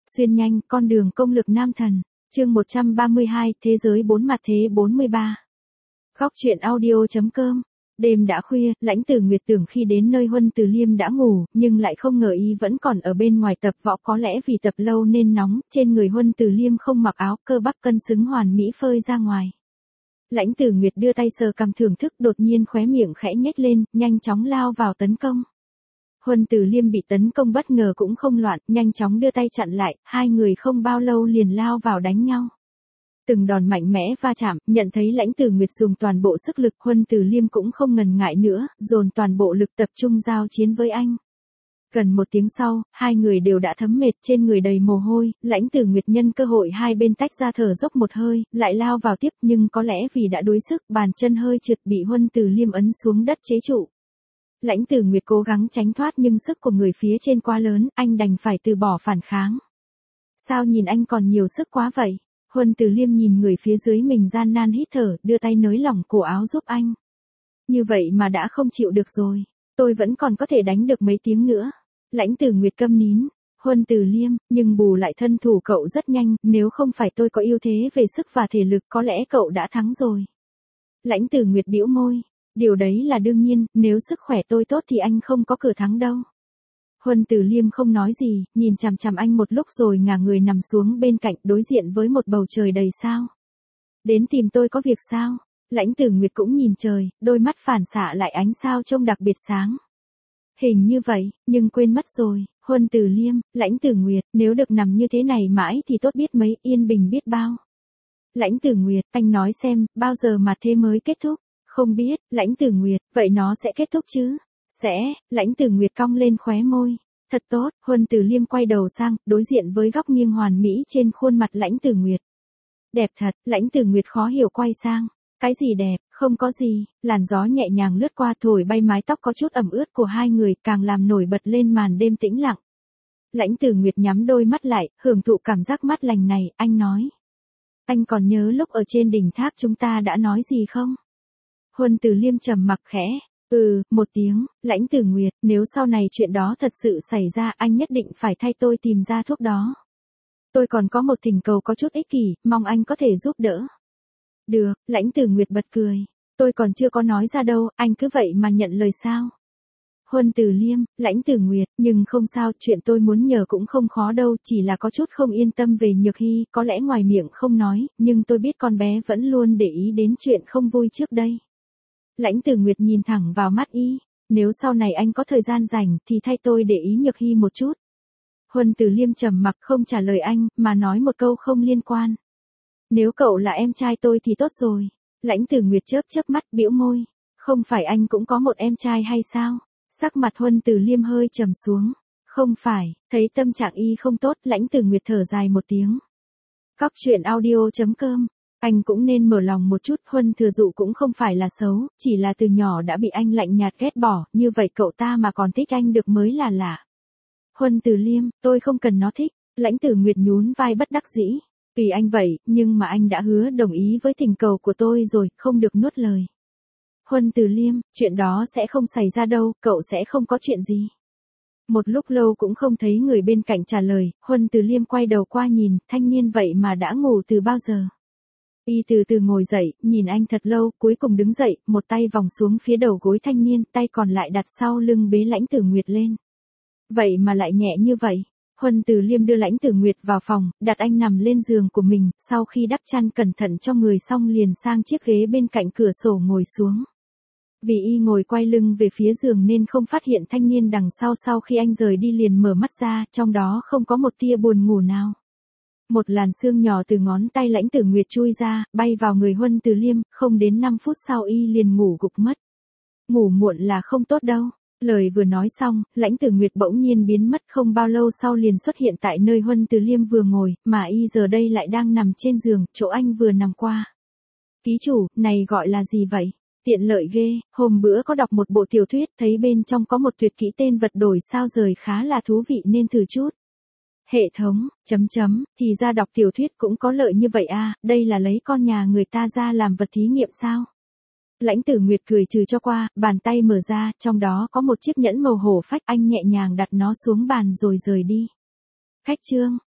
Xuyên nhanh, con đường công lực nam thần. Chương 132, Thế giới bốn mặt thế 43. Góc truyện audio.com. Đêm đã khuya, Lãnh Tử Nguyệt tưởng khi đến nơi Huân Từ Liêm đã ngủ, nhưng lại không ngờ y vẫn còn ở bên ngoài tập võ, có lẽ vì tập lâu nên nóng, trên người Huân Từ Liêm không mặc áo, cơ bắp cân xứng hoàn mỹ phơi ra ngoài. Lãnh Tử Nguyệt đưa tay sờ cằm thưởng thức, đột nhiên khóe miệng khẽ nhếch lên, nhanh chóng lao vào tấn công. Huân Từ Liêm bị tấn công bất ngờ cũng không loạn, nhanh chóng đưa tay chặn lại, hai người không bao lâu liền lao vào đánh nhau. Từng đòn mạnh mẽ va chạm, nhận thấy Lãnh Tử Nguyệt dùng toàn bộ sức lực, Huân Từ Liêm cũng không ngần ngại nữa, dồn toàn bộ lực tập trung giao chiến với anh. Gần một tiếng sau, hai người đều đã thấm mệt, trên người đầy mồ hôi, Lãnh Tử Nguyệt nhân cơ hội hai bên tách ra thở dốc một hơi, lại lao vào tiếp, nhưng có lẽ vì đã đuối sức, bàn chân hơi trượt bị Huân Từ Liêm ấn xuống đất chế trụ. Lãnh Tử Nguyệt cố gắng tránh thoát nhưng sức của người phía trên quá lớn, anh đành phải từ bỏ phản kháng. Sao nhìn anh còn nhiều sức quá vậy? Huân Từ Liêm nhìn người phía dưới mình gian nan hít thở, đưa tay nới lỏng cổ áo giúp anh. Như vậy mà đã không chịu được rồi, tôi vẫn còn có thể đánh được mấy tiếng nữa. Lãnh Tử Nguyệt câm nín. Huân Từ Liêm, nhưng bù lại thân thủ cậu rất nhanh, nếu không phải tôi có ưu thế về sức và thể lực có lẽ cậu đã thắng rồi. Lãnh Tử Nguyệt bĩu môi. Điều đấy là đương nhiên, nếu sức khỏe tôi tốt thì anh không có cửa thắng đâu. Huân Từ Liêm không nói gì, nhìn chằm chằm anh một lúc rồi ngả người nằm xuống bên cạnh, đối diện với một bầu trời đầy sao. Đến tìm tôi có việc sao? Lãnh Tử Nguyệt cũng nhìn trời, đôi mắt phản xạ lại ánh sao trông đặc biệt sáng. Hình như vậy, nhưng quên mất rồi. Huân Từ Liêm, Lãnh Tử Nguyệt, nếu được nằm như thế này mãi thì tốt biết mấy, yên bình biết bao. Lãnh Tử Nguyệt, anh nói xem, bao giờ mà thế mới kết thúc? Không biết. Lãnh Tử Nguyệt, vậy nó sẽ kết thúc chứ? Sẽ. Lãnh Tử Nguyệt cong lên khóe môi. Thật tốt. Huân Từ Liêm quay đầu sang, đối diện với góc nghiêng hoàn mỹ trên khuôn mặt Lãnh Tử Nguyệt. Đẹp thật. Lãnh Tử Nguyệt khó hiểu quay sang. Cái gì đẹp? Không có gì. Làn gió nhẹ nhàng lướt qua thổi bay mái tóc có chút ẩm ướt của hai người, càng làm nổi bật lên màn đêm tĩnh lặng. Lãnh Tử Nguyệt nhắm đôi mắt lại, hưởng thụ cảm giác mát lành này, anh nói. Anh còn nhớ lúc ở trên đỉnh tháp chúng ta đã nói gì không? Huân Từ Liêm trầm mặc khẽ. Một tiếng. Lãnh Tử Nguyệt, nếu sau này chuyện đó thật sự xảy ra, anh nhất định phải thay tôi tìm ra thuốc đó. Tôi còn có một thỉnh cầu có chút ích kỷ, mong anh có thể giúp đỡ. Được. Lãnh Tử Nguyệt bật cười. Tôi còn chưa có nói ra đâu, anh cứ vậy mà nhận lời sao? Huân Từ Liêm, Lãnh Tử Nguyệt, nhưng không sao, chuyện tôi muốn nhờ cũng không khó đâu, chỉ là có chút không yên tâm về Nhược Hy, có lẽ ngoài miệng không nói, nhưng tôi biết con bé vẫn luôn để ý đến chuyện không vui trước đây. Lãnh Tử Nguyệt nhìn thẳng vào mắt y, nếu sau này anh có thời gian rảnh thì thay tôi để ý Nhược Hy một chút. Huân Từ Liêm trầm mặc không trả lời anh, mà nói một câu không liên quan. Nếu cậu là em trai tôi thì tốt rồi. Lãnh Tử Nguyệt chớp chớp mắt bĩu môi. Không phải anh cũng có một em trai hay sao? Sắc mặt Huân Từ Liêm hơi trầm xuống. Không phải, thấy tâm trạng y không tốt, Lãnh Tử Nguyệt thở dài một tiếng. Góc truyện audio.com. Anh cũng nên mở lòng một chút, Huân Thừa Dụ cũng không phải là xấu, chỉ là từ nhỏ đã bị anh lạnh nhạt ghét bỏ, như vậy cậu ta mà còn thích anh được mới là lạ. Huân Từ Liêm, tôi không cần nó thích. Lãnh Tử Nguyệt nhún vai bất đắc dĩ. Tùy anh vậy, nhưng mà anh đã hứa đồng ý với thỉnh cầu của tôi rồi, không được nuốt lời. Huân Từ Liêm, chuyện đó sẽ không xảy ra đâu, cậu sẽ không có chuyện gì. Một lúc lâu cũng không thấy người bên cạnh trả lời, Huân Từ Liêm quay đầu qua nhìn, thanh niên vậy mà đã ngủ từ bao giờ. Y từ từ ngồi dậy, nhìn anh thật lâu, cuối cùng đứng dậy, một tay vòng xuống phía đầu gối thanh niên, tay còn lại đặt sau lưng bế Lãnh Tử Nguyệt lên. Vậy mà lại nhẹ như vậy. Huân Từ Liêm đưa Lãnh Tử Nguyệt vào phòng, đặt anh nằm lên giường của mình, sau khi đắp chăn cẩn thận cho người xong liền sang chiếc ghế bên cạnh cửa sổ ngồi xuống. Vì y ngồi quay lưng về phía giường nên không phát hiện thanh niên đằng sau khi anh rời đi liền mở mắt ra, trong đó không có một tia buồn ngủ nào. Một làn sương nhỏ từ ngón tay Lãnh Tử Nguyệt chui ra, bay vào người Huân Từ Liêm, không đến 5 phút sau y liền ngủ gục mất. Ngủ muộn là không tốt đâu. Lời vừa nói xong, Lãnh Tử Nguyệt bỗng nhiên biến mất, không bao lâu sau liền xuất hiện tại nơi Huân Từ Liêm vừa ngồi, mà y giờ đây lại đang nằm trên giường, chỗ anh vừa nằm qua. Ký chủ, này gọi là gì vậy? Tiện lợi ghê, hôm bữa có đọc một bộ tiểu thuyết, thấy bên trong có một tuyệt kỹ tên vật đổi sao rời khá là thú vị nên thử chút. Hệ thống, thì ra đọc tiểu thuyết cũng có lợi như vậy à, đây là lấy con nhà người ta ra làm vật thí nghiệm sao? Lãnh Tử Nguyệt cười trừ cho qua, bàn tay mở ra, trong đó có một chiếc nhẫn màu hổ phách, anh nhẹ nhàng đặt nó xuống bàn rồi rời đi. Khách trương,